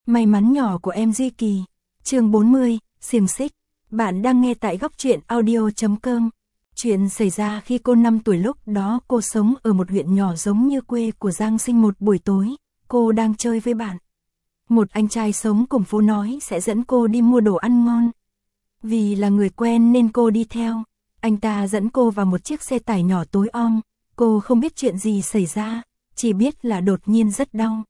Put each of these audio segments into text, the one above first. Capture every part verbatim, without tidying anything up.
May mắn nhỏ của em Duy Kỳ. Chương bốn mươi, xiềng xích. Bạn đang nghe tại góc truyện audio chấm com. Chuyện xảy ra khi cô năm tuổi, lúc đó cô sống ở một huyện nhỏ giống như quê của Giang Sinh. Một buổi tối, cô đang chơi với bạn. Một anh trai sống cùng phố nói sẽ dẫn cô đi mua đồ ăn ngon. Vì là người quen nên cô đi theo. Anh ta dẫn cô vào một chiếc xe tải nhỏ tối om. Cô không biết chuyện gì xảy ra, chỉ biết là đột nhiên rất đau.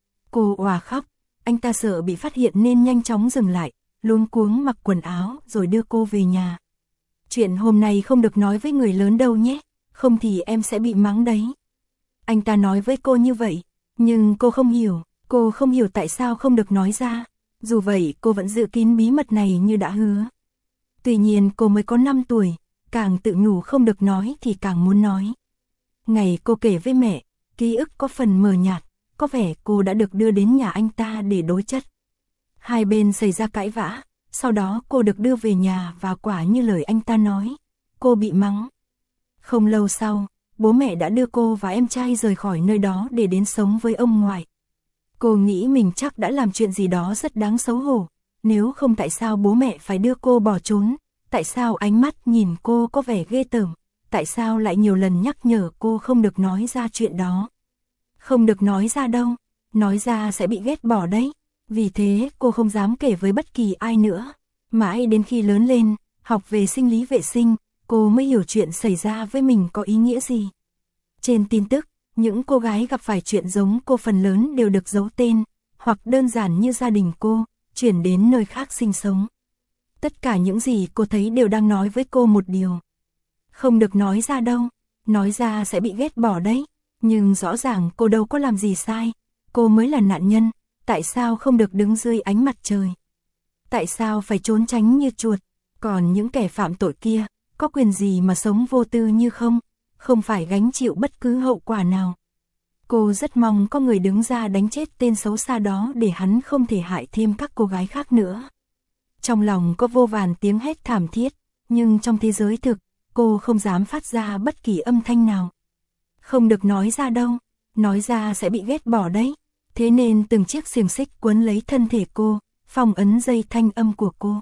Cô òa khóc. Anh ta sợ bị phát hiện nên nhanh chóng dừng lại, luống cuống mặc quần áo rồi đưa cô về nhà. Chuyện hôm nay không được nói với người lớn đâu nhé, không thì em sẽ bị mắng đấy. Anh ta nói với cô như vậy, nhưng cô không hiểu, cô không hiểu tại sao không được nói ra. Dù vậy cô vẫn giữ kín bí mật này như đã hứa. Tuy nhiên cô mới có năm tuổi, càng tự nhủ không được nói thì càng muốn nói. Ngày cô kể với mẹ, ký ức có phần mờ nhạt, có vẻ cô đã được đưa đến nhà anh ta để đối chất. Hai bên xảy ra cãi vã, sau đó cô được đưa về nhà và quả như lời anh ta nói, cô bị mắng. Không lâu sau, bố mẹ đã đưa cô và em trai rời khỏi nơi đó để đến sống với ông ngoại. Cô nghĩ mình chắc đã làm chuyện gì đó rất đáng xấu hổ, nếu không tại sao bố mẹ phải đưa cô bỏ trốn, tại sao ánh mắt nhìn cô có vẻ ghê tởm, tại sao lại nhiều lần nhắc nhở cô không được nói ra chuyện đó. Không được nói ra đâu, nói ra sẽ bị ghét bỏ đấy. Vì thế cô không dám kể với bất kỳ ai nữa. Mãi đến khi lớn lên, học về sinh lý vệ sinh, cô mới hiểu chuyện xảy ra với mình có ý nghĩa gì. Trên tin tức, những cô gái gặp phải chuyện giống cô phần lớn đều được giấu tên, hoặc đơn giản như gia đình cô, chuyển đến nơi khác sinh sống. Tất cả những gì cô thấy đều đang nói với cô một điều. Không được nói ra đâu, nói ra sẽ bị ghét bỏ đấy. Nhưng rõ ràng cô đâu có làm gì sai, cô mới là nạn nhân, tại sao không được đứng dưới ánh mặt trời? Tại sao phải trốn tránh như chuột? Còn những kẻ phạm tội kia, có quyền gì mà sống vô tư như không? Không phải gánh chịu bất cứ hậu quả nào. Cô rất mong có người đứng ra đánh chết tên xấu xa đó để hắn không thể hại thêm các cô gái khác nữa. Trong lòng có vô vàn tiếng hét thảm thiết, nhưng trong thế giới thực, cô không dám phát ra bất kỳ âm thanh nào. Không được nói ra đâu, nói ra sẽ bị ghét bỏ đấy. Thế nên từng chiếc xiềng xích quấn lấy thân thể cô, phong ấn dây thanh âm của cô.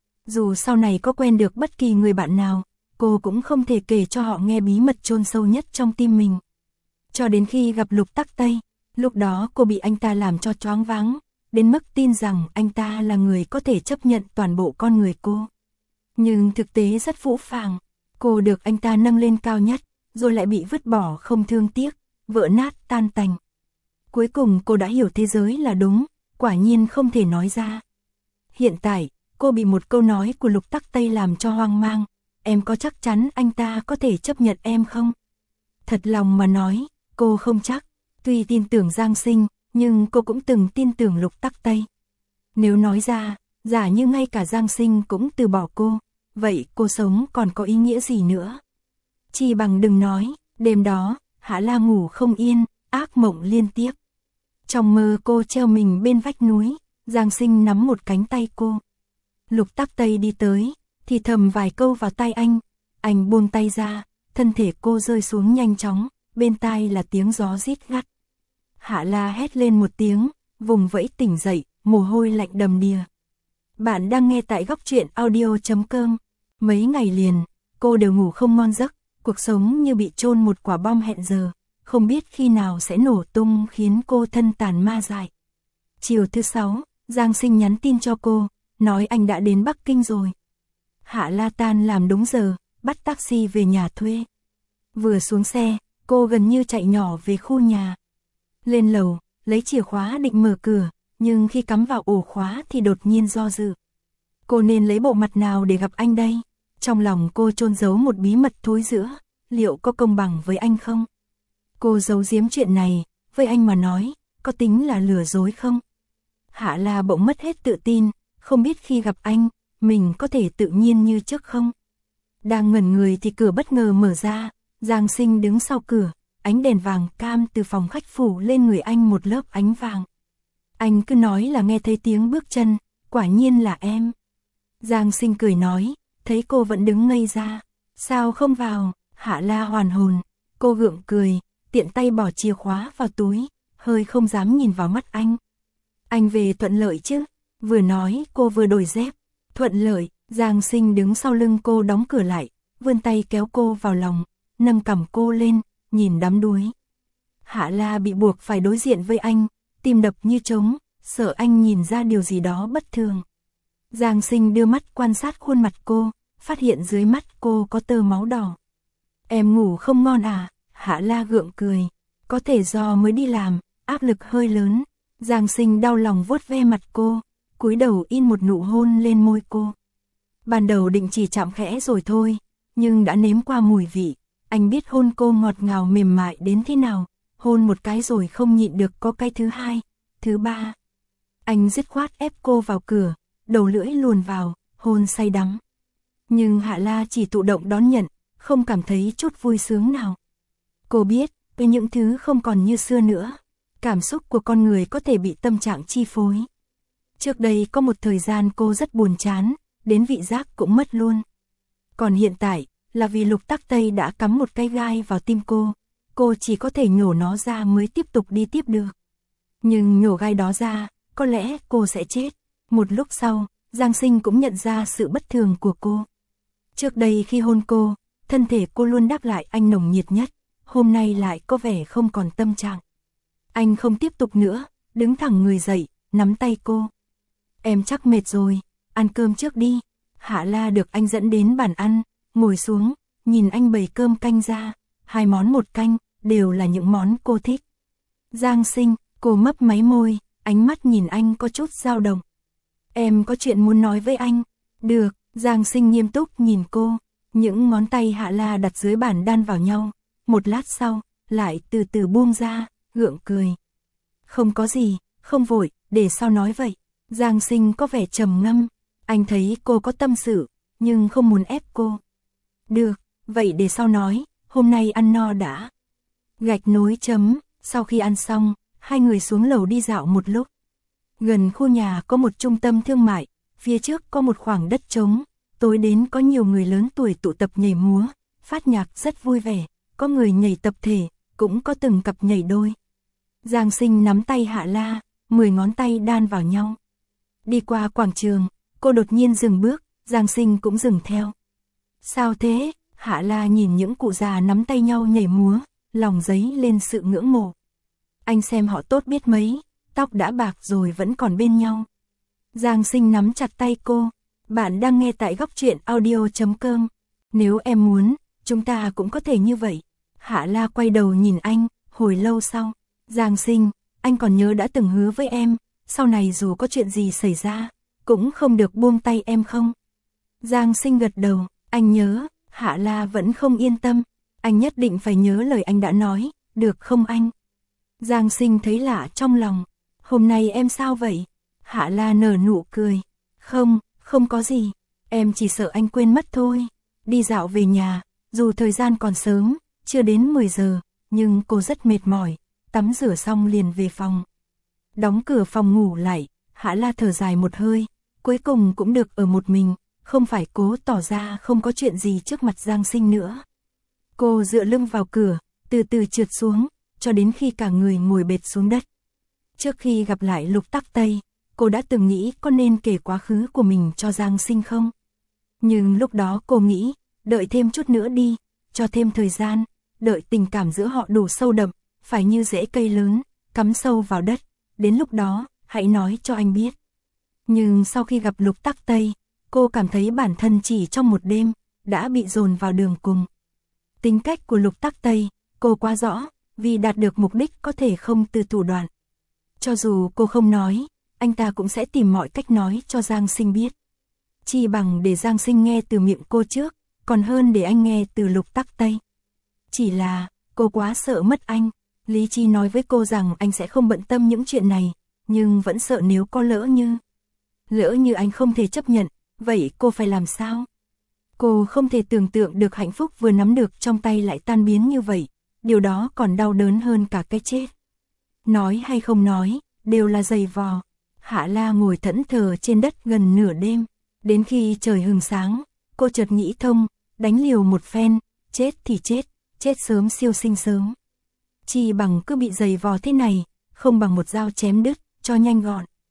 Dù sau này có quen được bất kỳ người bạn nào, cô cũng không thể kể cho họ nghe bí mật chôn sâu nhất trong tim mình. Cho đến khi gặp Lục Tắc Tây, lúc đó cô bị anh ta làm cho choáng váng, đến mức tin rằng anh ta là người có thể chấp nhận toàn bộ con người cô. Nhưng thực tế rất phũ phàng, cô được anh ta nâng lên cao nhất, rồi lại bị vứt bỏ không thương tiếc, vỡ nát tan tành. Cuối cùng cô đã hiểu thế giới là đúng, quả nhiên không thể nói ra. Hiện tại, cô bị một câu nói của Lục Tắc Tây làm cho hoang mang, em có chắc chắn anh ta có thể chấp nhận em không? Thật lòng mà nói, cô không chắc, tuy tin tưởng Giang Sinh, nhưng cô cũng từng tin tưởng Lục Tắc Tây. Nếu nói ra, giả như ngay cả Giang Sinh cũng từ bỏ cô, vậy cô sống còn có ý nghĩa gì nữa? Chỉ bằng đừng nói, đêm đó, Hạ La ngủ không yên, ác mộng liên tiếp. Trong mơ cô treo mình bên vách núi, Giang Sinh nắm một cánh tay cô. Lục Tắc Tây đi tới, thì thầm vài câu vào tai anh, anh buông tay ra, thân thể cô rơi xuống nhanh chóng, bên tai là tiếng gió rít gắt. Hạ La hét lên một tiếng, vùng vẫy tỉnh dậy, mồ hôi lạnh đầm đìa. Bạn đang nghe tại góc truyện audio chấm com. Mấy ngày liền, cô đều ngủ không ngon giấc, cuộc sống như bị chôn một quả bom hẹn giờ, không biết khi nào sẽ nổ tung khiến cô thân tàn ma dại. Chiều thứ sáu, Giang Sinh nhắn tin cho cô, nói anh đã đến Bắc Kinh rồi. Hạ La tan làm đúng giờ, bắt taxi về nhà thuê. Vừa xuống xe, cô gần như chạy nhỏ về khu nhà. Lên lầu, lấy chìa khóa định mở cửa, nhưng khi cắm vào ổ khóa thì đột nhiên do dự. Cô nên lấy bộ mặt nào để gặp anh đây? Trong lòng cô chôn giấu một bí mật thối rữa, liệu có công bằng với anh không? Cô giấu giếm chuyện này, với anh mà nói, có tính là lừa dối không? Hạ La bỗng mất hết tự tin, không biết khi gặp anh, mình có thể tự nhiên như trước không? Đang ngẩn người thì cửa bất ngờ mở ra, Giang Sinh đứng sau cửa, ánh đèn vàng cam từ phòng khách phủ lên người anh một lớp ánh vàng. Anh cứ nói là nghe thấy tiếng bước chân, quả nhiên là em. Giang Sinh cười nói, thấy cô vẫn đứng ngây ra, sao không vào? Hạ La hoàn hồn, cô gượng cười, tiện tay bỏ chìa khóa vào túi, hơi không dám nhìn vào mắt anh. Anh về thuận lợi chứ? Vừa nói cô vừa đổi dép. Thuận lợi, Giang Sinh đứng sau lưng cô đóng cửa lại, vươn tay kéo cô vào lòng, nâng cằm cô lên, nhìn đắm đuối. Hạ La bị buộc phải đối diện với anh, tim đập như trống, sợ anh nhìn ra điều gì đó bất thường. Giang Sinh đưa mắt quan sát khuôn mặt cô, phát hiện dưới mắt cô có tơ máu đỏ. Em ngủ không ngon à? Hạ La gượng cười. Có thể do mới đi làm, áp lực hơi lớn. Giang Sinh đau lòng vuốt ve mặt cô, cúi đầu in một nụ hôn lên môi cô. Ban đầu định chỉ chạm khẽ rồi thôi, nhưng đã nếm qua mùi vị, anh biết hôn cô ngọt ngào mềm mại đến thế nào, hôn một cái rồi không nhịn được có cái thứ hai, thứ ba. Anh dứt khoát ép cô vào cửa, đầu lưỡi luồn vào, hôn say đắm. Nhưng Hạ La chỉ thụ động đón nhận, không cảm thấy chút vui sướng nào. Cô biết, với những thứ không còn như xưa nữa, cảm xúc của con người có thể bị tâm trạng chi phối. Trước đây có một thời gian cô rất buồn chán, đến vị giác cũng mất luôn. Còn hiện tại, là vì Lục Tắc Tây đã cắm một cái gai vào tim cô, cô chỉ có thể nhổ nó ra mới tiếp tục đi tiếp được. Nhưng nhổ gai đó ra, có lẽ cô sẽ chết. Một lúc sau, Giang Sinh cũng nhận ra sự bất thường của cô. Trước đây khi hôn cô, thân thể cô luôn đáp lại anh nồng nhiệt nhất, hôm nay lại có vẻ không còn tâm trạng. Anh không tiếp tục nữa, đứng thẳng người dậy, nắm tay cô. Em chắc mệt rồi, ăn cơm trước đi. Hạ La được anh dẫn đến bàn ăn, ngồi xuống, nhìn anh bày cơm canh ra, hai món một canh, đều là những món cô thích. Giang Sinh, cô mấp máy môi, ánh mắt nhìn anh có chút dao động. Em có chuyện muốn nói với anh. Được, Giang Sinh nghiêm túc nhìn cô, những ngón tay Hạ La đặt dưới bàn đan vào nhau, một lát sau, lại từ từ buông ra, gượng cười. Không có gì, không vội, để sau nói vậy. Giang Sinh có vẻ trầm ngâm, anh thấy cô có tâm sự, nhưng không muốn ép cô. Được, vậy để sau nói, hôm nay ăn no đã. Gạch nối chấm, sau khi ăn xong, hai người xuống lầu đi dạo một lúc. Gần khu nhà có một trung tâm thương mại, phía trước có một khoảng đất trống, tối đến có nhiều người lớn tuổi tụ tập nhảy múa, phát nhạc rất vui vẻ, có người nhảy tập thể, cũng có từng cặp nhảy đôi. Giang Sinh nắm tay Hạ La, mười ngón tay đan vào nhau. Đi qua quảng trường, cô đột nhiên dừng bước, Giang Sinh cũng dừng theo. Sao thế? Hạ La nhìn những cụ già nắm tay nhau nhảy múa, lòng dấy lên sự ngưỡng mộ. Anh xem họ tốt biết mấy, tóc đã bạc rồi vẫn còn bên nhau. Giang Sinh nắm chặt tay cô. Bạn đang nghe tại góc truyện audio chấm com. Nếu em muốn, chúng ta cũng có thể như vậy. Hạ La quay đầu nhìn anh, hồi lâu sau. Giang Sinh, anh còn nhớ đã từng hứa với em, sau này dù có chuyện gì xảy ra, cũng không được buông tay em không? Giang Sinh gật đầu, anh nhớ. Hạ La vẫn không yên tâm. Anh nhất định phải nhớ lời anh đã nói, được không anh? Giang Sinh thấy lạ trong lòng. Hôm nay em sao vậy? Hạ La nở nụ cười. Không, không có gì. Em chỉ sợ anh quên mất thôi. Đi dạo về nhà, dù thời gian còn sớm, chưa đến mười giờ, nhưng cô rất mệt mỏi. Tắm rửa xong liền về phòng. Đóng cửa phòng ngủ lại, Hạ La thở dài một hơi. Cuối cùng cũng được ở một mình, không phải cố tỏ ra không có chuyện gì trước mặt Giang Sinh nữa. Cô dựa lưng vào cửa, từ từ trượt xuống, cho đến khi cả người ngồi bệt xuống đất. Trước khi gặp lại Lục Tắc Tây, cô đã từng nghĩ có nên kể quá khứ của mình cho Giang Sinh không? Nhưng lúc đó cô nghĩ, đợi thêm chút nữa đi, cho thêm thời gian, đợi tình cảm giữa họ đủ sâu đậm, phải như rễ cây lớn, cắm sâu vào đất, đến lúc đó, hãy nói cho anh biết. Nhưng sau khi gặp Lục Tắc Tây, cô cảm thấy bản thân chỉ trong một đêm, đã bị dồn vào đường cùng. Tính cách của Lục Tắc Tây, cô quá rõ, vì đạt được mục đích có thể không từ thủ đoạn. Cho dù cô không nói, anh ta cũng sẽ tìm mọi cách nói cho Giang Sinh biết. Chỉ bằng để Giang Sinh nghe từ miệng cô trước, còn hơn để anh nghe từ Lục Tắc Tây. Chỉ là, cô quá sợ mất anh. Lý trí nói với cô rằng anh sẽ không bận tâm những chuyện này, nhưng vẫn sợ nếu có lỡ như. Lỡ như anh không thể chấp nhận, vậy cô phải làm sao? Cô không thể tưởng tượng được hạnh phúc vừa nắm được trong tay lại tan biến như vậy, điều đó còn đau đớn hơn cả cái chết. Nói hay không nói, đều là giày vò. Hạ La ngồi thẫn thờ trên đất gần nửa đêm, đến khi trời hừng sáng, cô chợt nghĩ thông, đánh liều một phen, chết thì chết, chết sớm siêu sinh sớm. Chỉ bằng cứ bị giày vò thế này, không bằng một dao chém đứt, cho nhanh gọn.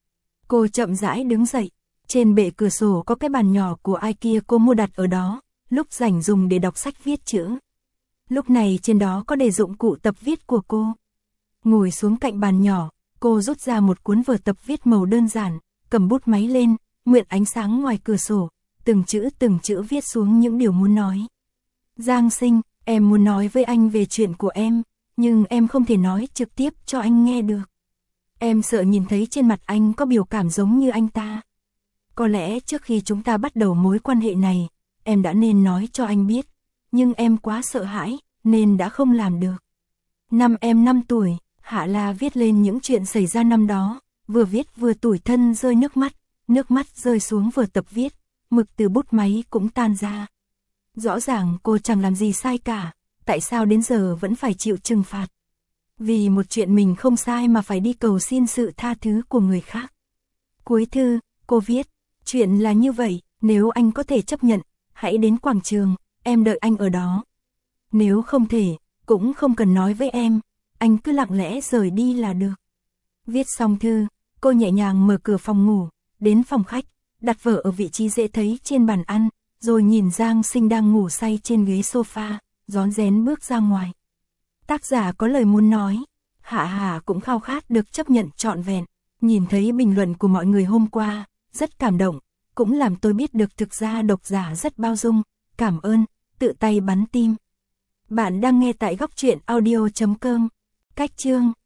Cô chậm rãi đứng dậy. Trên bệ cửa sổ có cái bàn nhỏ của ai kia cô mua đặt ở đó, lúc rảnh dùng để đọc sách viết chữ. Lúc này trên đó có để dụng cụ tập viết của cô. Ngồi xuống cạnh bàn nhỏ, cô rút ra một cuốn vở tập viết màu đơn giản, cầm bút máy lên, mượn ánh sáng ngoài cửa sổ, từng chữ từng chữ viết xuống những điều muốn nói. Giang Sinh, em muốn nói với anh về chuyện của em, nhưng em không thể nói trực tiếp cho anh nghe được. Em sợ nhìn thấy trên mặt anh có biểu cảm giống như anh ta. Có lẽ trước khi chúng ta bắt đầu mối quan hệ này, em đã nên nói cho anh biết, nhưng em quá sợ hãi, nên đã không làm được. Năm em năm tuổi, Hạ La viết lên những chuyện xảy ra năm đó, vừa viết vừa tủi thân rơi nước mắt, nước mắt rơi xuống vở tập viết, mực từ bút máy cũng tan ra. Rõ ràng cô chẳng làm gì sai cả, tại sao đến giờ vẫn phải chịu trừng phạt? Vì một chuyện mình không sai mà phải đi cầu xin sự tha thứ của người khác. Cuối thư, cô viết, chuyện là như vậy, nếu anh có thể chấp nhận, hãy đến quảng trường, em đợi anh ở đó. Nếu không thể, cũng không cần nói với em, anh cứ lặng lẽ rời đi là được. Viết xong thư, cô nhẹ nhàng mở cửa phòng ngủ, đến phòng khách, đặt vở ở vị trí dễ thấy trên bàn ăn, rồi nhìn Giang Sinh đang ngủ say trên ghế sofa, rón rén bước ra ngoài. Tác giả có lời muốn nói, Hạ Hà cũng khao khát được chấp nhận trọn vẹn, nhìn thấy bình luận của mọi người hôm qua, rất cảm động, cũng làm tôi biết được thực ra độc giả rất bao dung, cảm ơn, tự tay bắn tim. Bạn đang nghe tại góc truyện audio chấm com, cách chương